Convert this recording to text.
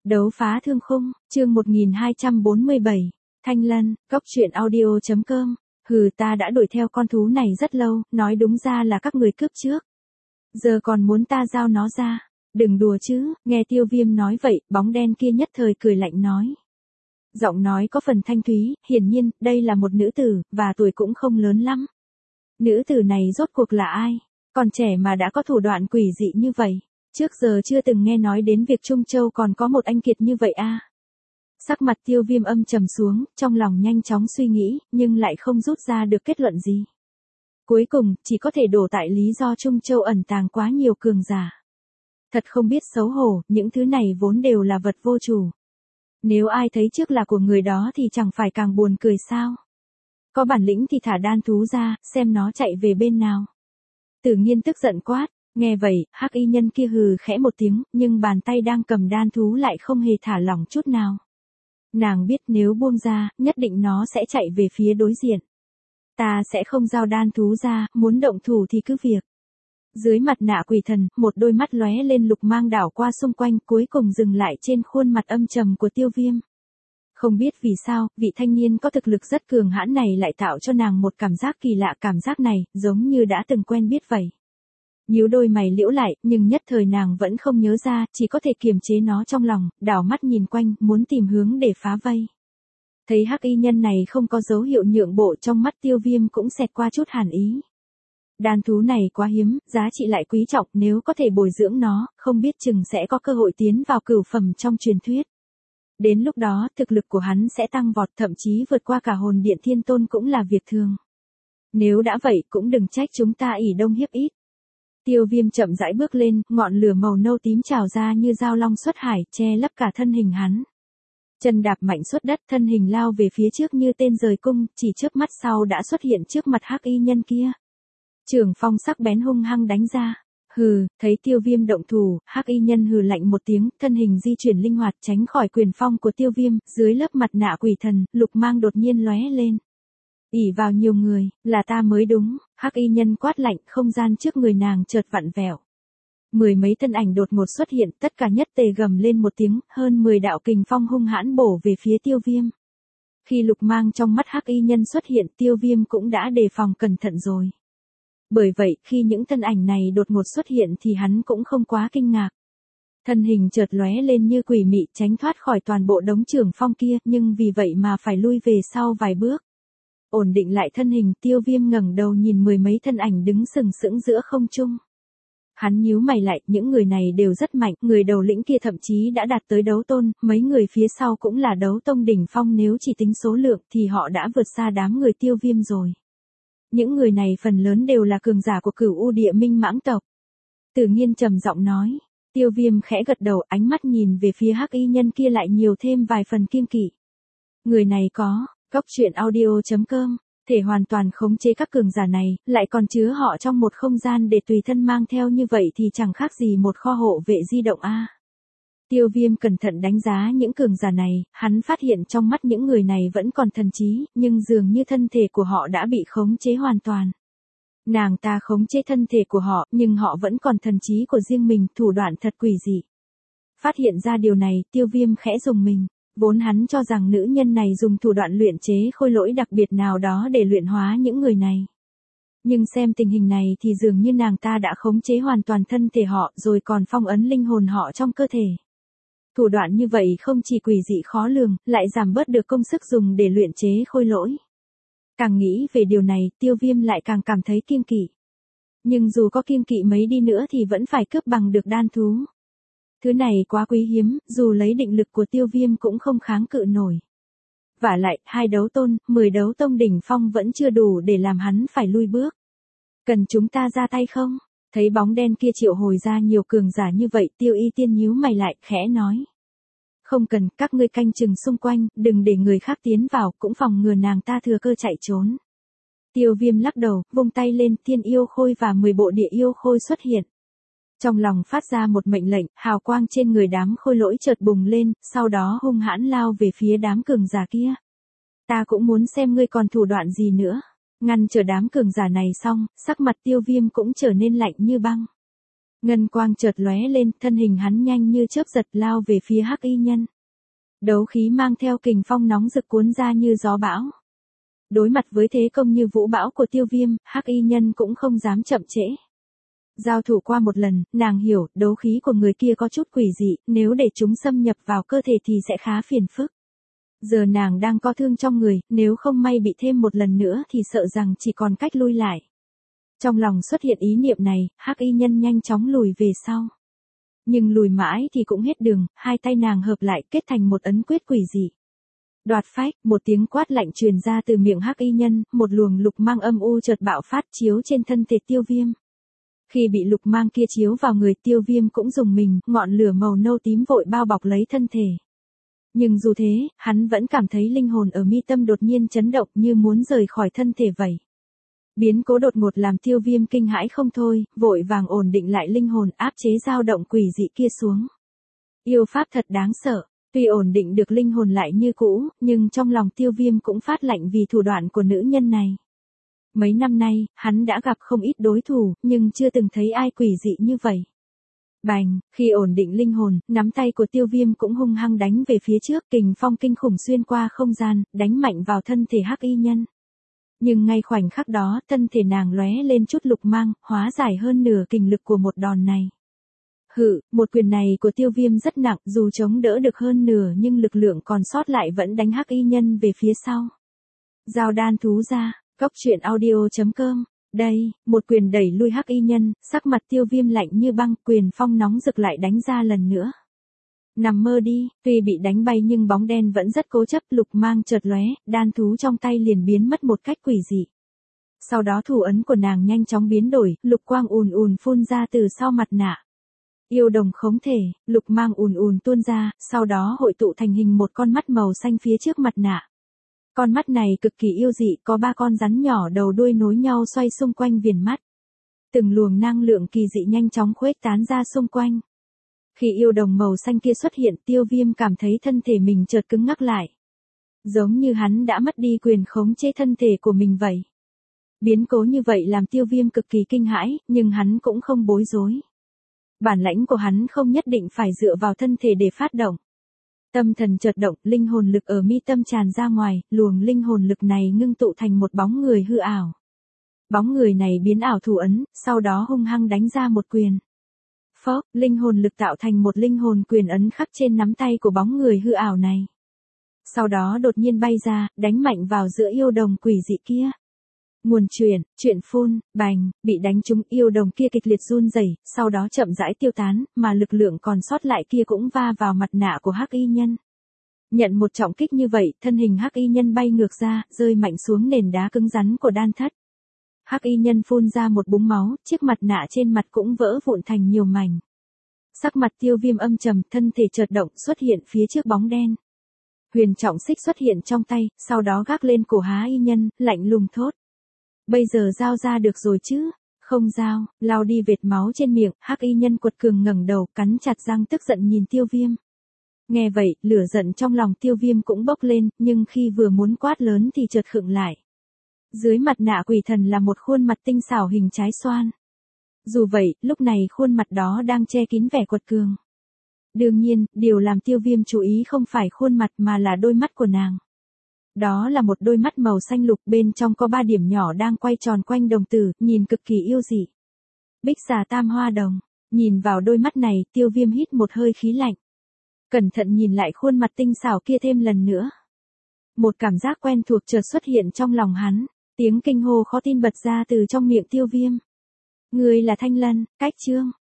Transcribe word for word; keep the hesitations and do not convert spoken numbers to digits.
Đấu phá thương khung, chương một nghìn hai trăm bốn mươi bảy, Thanh Lân, cốc truyện audio chấm com. Hừ, ta đã đuổi theo con thú này rất lâu, nói đúng ra là các người cướp trước. Giờ còn muốn ta giao nó ra. Đừng đùa chứ, nghe Tiêu Viêm nói vậy, bóng đen kia nhất thời cười lạnh nói. Giọng nói có phần thanh thúy, hiển nhiên, đây là một nữ tử, và tuổi cũng không lớn lắm. Nữ tử này rốt cuộc là ai? Còn trẻ mà đã có thủ đoạn quỷ dị như vậy. Trước giờ chưa từng nghe nói đến việc Trung Châu còn có một anh kiệt như vậy a. Sắc mặt Tiêu Viêm âm trầm xuống, trong lòng nhanh chóng suy nghĩ, nhưng lại không rút ra được kết luận gì. Cuối cùng, chỉ có thể đổ tại lý do Trung Châu ẩn tàng quá nhiều cường giả. Thật không biết xấu hổ, những thứ này vốn đều là vật vô chủ. Nếu ai thấy trước là của người đó thì chẳng phải càng buồn cười sao? Có bản lĩnh thì thả đan thú ra, xem nó chạy về bên nào. Tử Nghiên tức giận quát. Nghe vậy, hắc y nhân kia hừ khẽ một tiếng, nhưng bàn tay đang cầm đan thú lại không hề thả lỏng chút nào. Nàng biết nếu buông ra, nhất định nó sẽ chạy về phía đối diện. Ta sẽ không giao đan thú ra, muốn động thủ thì cứ việc. Dưới mặt nạ quỷ thần, một đôi mắt lóe lên lục mang đảo qua xung quanh, cuối cùng dừng lại trên khuôn mặt âm trầm của Tiêu Viêm. Không biết vì sao, vị thanh niên có thực lực rất cường hãn này lại tạo cho nàng một cảm giác kỳ lạ, cảm giác này, giống như đã từng quen biết vậy. Nhíu đôi mày liễu lại, nhưng nhất thời nàng vẫn không nhớ ra, chỉ có thể kiềm chế nó trong lòng, đảo mắt nhìn quanh, muốn tìm hướng để phá vây. Thấy hắc y nhân này không có dấu hiệu nhượng bộ, trong mắt Tiêu Viêm cũng xẹt qua chút hàn ý. Đan thú này quá hiếm, giá trị lại quý trọng, nếu có thể bồi dưỡng nó, không biết chừng sẽ có cơ hội tiến vào cửu phẩm trong truyền thuyết. Đến lúc đó, thực lực của hắn sẽ tăng vọt, thậm chí vượt qua cả hồn điện thiên tôn cũng là việc thường. Nếu đã vậy, cũng đừng trách chúng ta ỷ đông hiếp ít. Tiêu Viêm chậm rãi bước lên, ngọn lửa màu nâu tím trào ra như dao long xuất hải, che lấp cả thân hình hắn. Chân đạp mạnh xuất đất, thân hình lao về phía trước như tên rời cung, chỉ chớp mắt sau đã xuất hiện trước mặt hắc y nhân kia. Trường phong sắc bén hung hăng đánh ra. Hừ, thấy Tiêu Viêm động thủ, hắc y nhân hừ lạnh một tiếng, thân hình di chuyển linh hoạt tránh khỏi quyền phong của Tiêu Viêm, dưới lớp mặt nạ quỷ thần, lục mang đột nhiên lóe lên. ỷ vào nhiều người, là ta mới đúng, hắc y nhân quát lạnh, không gian trước người nàng chợt vặn vẹo. Mười mấy thân ảnh đột ngột xuất hiện, tất cả nhất tề gầm lên một tiếng, hơn mười đạo kình phong hung hãn bổ về phía Tiêu Viêm. Khi lục mang trong mắt hắc y nhân xuất hiện, Tiêu Viêm cũng đã đề phòng cẩn thận rồi. Bởi vậy, khi những thân ảnh này đột ngột xuất hiện thì hắn cũng không quá kinh ngạc. Thân hình chợt lóe lên như quỷ mị tránh thoát khỏi toàn bộ đống trường phong kia, nhưng vì vậy mà phải lui về sau vài bước. Ổn định lại thân hình, Tiêu Viêm ngẩng đầu nhìn mười mấy thân ảnh đứng sừng sững giữa không trung. Hắn nhíu mày lại, những người này đều rất mạnh, người đầu lĩnh kia thậm chí đã đạt tới đấu tôn, mấy người phía sau cũng là đấu tông đỉnh phong, nếu chỉ tính số lượng thì họ đã vượt xa đám người Tiêu Viêm rồi. Những người này phần lớn đều là cường giả của Cửu U Địa Minh Mãng tộc. Tử Nghiên trầm giọng nói. Tiêu Viêm khẽ gật đầu, ánh mắt nhìn về phía hắc y nhân kia lại nhiều thêm vài phần kiêng kỵ. Người này có cốc truyện audio chấm com, thể hoàn toàn khống chế các cường giả này, lại còn chứa họ trong một không gian để tùy thân mang theo, như vậy thì chẳng khác gì một kho hộ vệ di động a. Tiêu Viêm cẩn thận đánh giá những cường giả này, hắn phát hiện trong mắt những người này vẫn còn thần trí, nhưng dường như thân thể của họ đã bị khống chế hoàn toàn. Nàng ta khống chế thân thể của họ, nhưng họ vẫn còn thần trí của riêng mình, thủ đoạn thật quỷ dị. Phát hiện ra điều này, Tiêu Viêm khẽ rùng mình. Vốn hắn cho rằng nữ nhân này dùng thủ đoạn luyện chế khôi lỗi đặc biệt nào đó để luyện hóa những người này. Nhưng xem tình hình này thì dường như nàng ta đã khống chế hoàn toàn thân thể họ, rồi còn phong ấn linh hồn họ trong cơ thể. Thủ đoạn như vậy không chỉ quỷ dị khó lường, lại giảm bớt được công sức dùng để luyện chế khôi lỗi. Càng nghĩ về điều này, Tiêu Viêm lại càng cảm thấy kiêng kỵ. Nhưng dù có kiêng kỵ mấy đi nữa thì vẫn phải cướp bằng được đan thú. Thứ này quá quý hiếm, dù lấy định lực của Tiêu Viêm cũng không kháng cự nổi. Vả lại, hai đấu tôn, mười đấu tông đỉnh phong vẫn chưa đủ để làm hắn phải lui bước. Cần chúng ta ra tay không? Thấy bóng đen kia triệu hồi ra nhiều cường giả như vậy, Tiêu Y Tiên nhíu mày lại, khẽ nói. Không cần, các ngươi canh chừng xung quanh, đừng để người khác tiến vào, cũng phòng ngừa nàng ta thừa cơ chạy trốn. Tiêu Viêm lắc đầu, vung tay lên, tiên yêu khôi và mười bộ địa yêu khôi xuất hiện. Trong lòng phát ra một mệnh lệnh, hào quang trên người đám khôi lỗi chợt bùng lên, sau đó hung hãn lao về phía đám cường giả kia. Ta cũng muốn xem ngươi còn thủ đoạn gì nữa. Ngăn chờ đám cường giả này xong, sắc mặt Tiêu Viêm cũng trở nên lạnh như băng. Ngân quang chợt lóe lên, thân hình hắn nhanh như chớp giật lao về phía Hắc Y Nhân. Đấu khí mang theo kình phong nóng rực cuốn ra như gió bão. Đối mặt với thế công như vũ bão của Tiêu Viêm, Hắc Y Nhân cũng không dám chậm trễ. Giao thủ qua một lần, nàng hiểu, đấu khí của người kia có chút quỷ dị, nếu để chúng xâm nhập vào cơ thể thì sẽ khá phiền phức. Giờ nàng đang có thương trong người, nếu không may bị thêm một lần nữa thì sợ rằng chỉ còn cách lui lại. Trong lòng xuất hiện ý niệm này, Hắc Y Nhân nhanh chóng lùi về sau. Nhưng lùi mãi thì cũng hết đường, hai tay nàng hợp lại kết thành một ấn quyết quỷ dị. Đoạt phách, một tiếng quát lạnh truyền ra từ miệng Hắc Y Nhân, một luồng lục mang âm u chợt bạo phát chiếu trên thân thể Tiêu Viêm. Khi bị lục mang kia chiếu vào người, Tiêu Viêm cũng rùng mình, ngọn lửa màu nâu tím vội bao bọc lấy thân thể. Nhưng dù thế, hắn vẫn cảm thấy linh hồn ở mi tâm đột nhiên chấn động như muốn rời khỏi thân thể vậy. Biến cố đột ngột làm Tiêu Viêm kinh hãi không thôi, vội vàng ổn định lại linh hồn, áp chế dao động quỷ dị kia xuống. Yêu pháp thật đáng sợ, tuy ổn định được linh hồn lại như cũ, nhưng trong lòng Tiêu Viêm cũng phát lạnh vì thủ đoạn của nữ nhân này. Mấy năm nay, hắn đã gặp không ít đối thủ, nhưng chưa từng thấy ai quỷ dị như vậy. Bành, khi ổn định linh hồn, nắm tay của Tiêu Viêm cũng hung hăng đánh về phía trước, kình phong kinh khủng xuyên qua không gian, đánh mạnh vào thân thể Hắc Y Nhân. Nhưng ngay khoảnh khắc đó, thân thể nàng lóe lên chút lục mang, hóa giải hơn nửa kình lực của một đòn này. Hự, một quyền này của Tiêu Viêm rất nặng, dù chống đỡ được hơn nửa nhưng lực lượng còn sót lại vẫn đánh Hắc Y Nhân về phía sau. Giao đan thú ra, Cốc truyện audio chấm com. Đây, một quyền đẩy lui Hắc Y Nhân, sắc mặt Tiêu Viêm lạnh như băng, quyền phong nóng rực lại đánh ra lần nữa. Nằm mơ đi, tuy bị đánh bay nhưng bóng đen vẫn rất cố chấp, lục mang chợt lóe, đan thú trong tay liền biến mất một cách quỷ dị. Sau đó thủ ấn của nàng nhanh chóng biến đổi, lục quang ùn ùn phun ra từ sau mặt nạ. Yêu đồng khống thể, lục mang ùn ùn tuôn ra, sau đó hội tụ thành hình một con mắt màu xanh phía trước mặt nạ. Con mắt này cực kỳ yêu dị, có ba con rắn nhỏ đầu đuôi nối nhau xoay xung quanh viền mắt. Từng luồng năng lượng kỳ dị nhanh chóng khuếch tán ra xung quanh. Khi yêu đồng màu xanh kia xuất hiện, Tiêu Viêm cảm thấy thân thể mình chợt cứng ngắc lại. Giống như hắn đã mất đi quyền khống chế thân thể của mình vậy. Biến cố như vậy làm Tiêu Viêm cực kỳ kinh hãi, nhưng hắn cũng không bối rối. Bản lãnh của hắn không nhất định phải dựa vào thân thể để phát động. Tâm thần chợt động, linh hồn lực ở mi tâm tràn ra ngoài, luồng linh hồn lực này ngưng tụ thành một bóng người hư ảo. Bóng người này biến ảo thủ ấn, sau đó hung hăng đánh ra một quyền. Phốc, linh hồn lực tạo thành một linh hồn quyền ấn khắc trên nắm tay của bóng người hư ảo này. Sau đó đột nhiên bay ra, đánh mạnh vào giữa yêu đồng quỷ dị kia. Nguồn truyền, chuyện phun, bành, bị đánh trúng, yêu đồng kia kịch liệt run rẩy, sau đó chậm rãi tiêu tán, mà lực lượng còn sót lại kia cũng va vào mặt nạ của Hắc Y Nhân. Nhận một trọng kích như vậy, thân hình Hắc Y Nhân bay ngược ra, rơi mạnh xuống nền đá cứng rắn của đan thất. Hắc Y Nhân phun ra một búng máu, chiếc mặt nạ trên mặt cũng vỡ vụn thành nhiều mảnh. Sắc mặt Tiêu Viêm âm trầm, thân thể chợt động xuất hiện phía trước bóng đen. Huyền trọng xích xuất hiện trong tay, sau đó gác lên cổ Há Y Nhân, lạnh lùng thốt. Bây giờ giao ra được rồi chứ? Không giao, lau đi vệt máu trên miệng, Hắc Y Nhân quật cường ngẩng đầu, cắn chặt răng tức giận nhìn Tiêu Viêm. Nghe vậy, lửa giận trong lòng Tiêu Viêm cũng bốc lên, nhưng khi vừa muốn quát lớn thì chợt khựng lại. Dưới mặt nạ quỷ thần là một khuôn mặt tinh xảo hình trái xoan. Dù vậy, lúc này khuôn mặt đó đang che kín vẻ quật cường. Đương nhiên, điều làm Tiêu Viêm chú ý không phải khuôn mặt mà là đôi mắt của nàng. Đó là một đôi mắt màu xanh lục, bên trong có ba điểm nhỏ đang quay tròn quanh đồng tử, nhìn cực kỳ yêu dị. Bích xà tam hoa đồng, nhìn vào đôi mắt này, Tiêu Viêm hít một hơi khí lạnh. Cẩn thận nhìn lại khuôn mặt tinh xảo kia thêm lần nữa. Một cảm giác quen thuộc chợt xuất hiện trong lòng hắn, tiếng kinh hô khó tin bật ra từ trong miệng Tiêu Viêm. Ngươi là Thanh Lân, Cách Chương.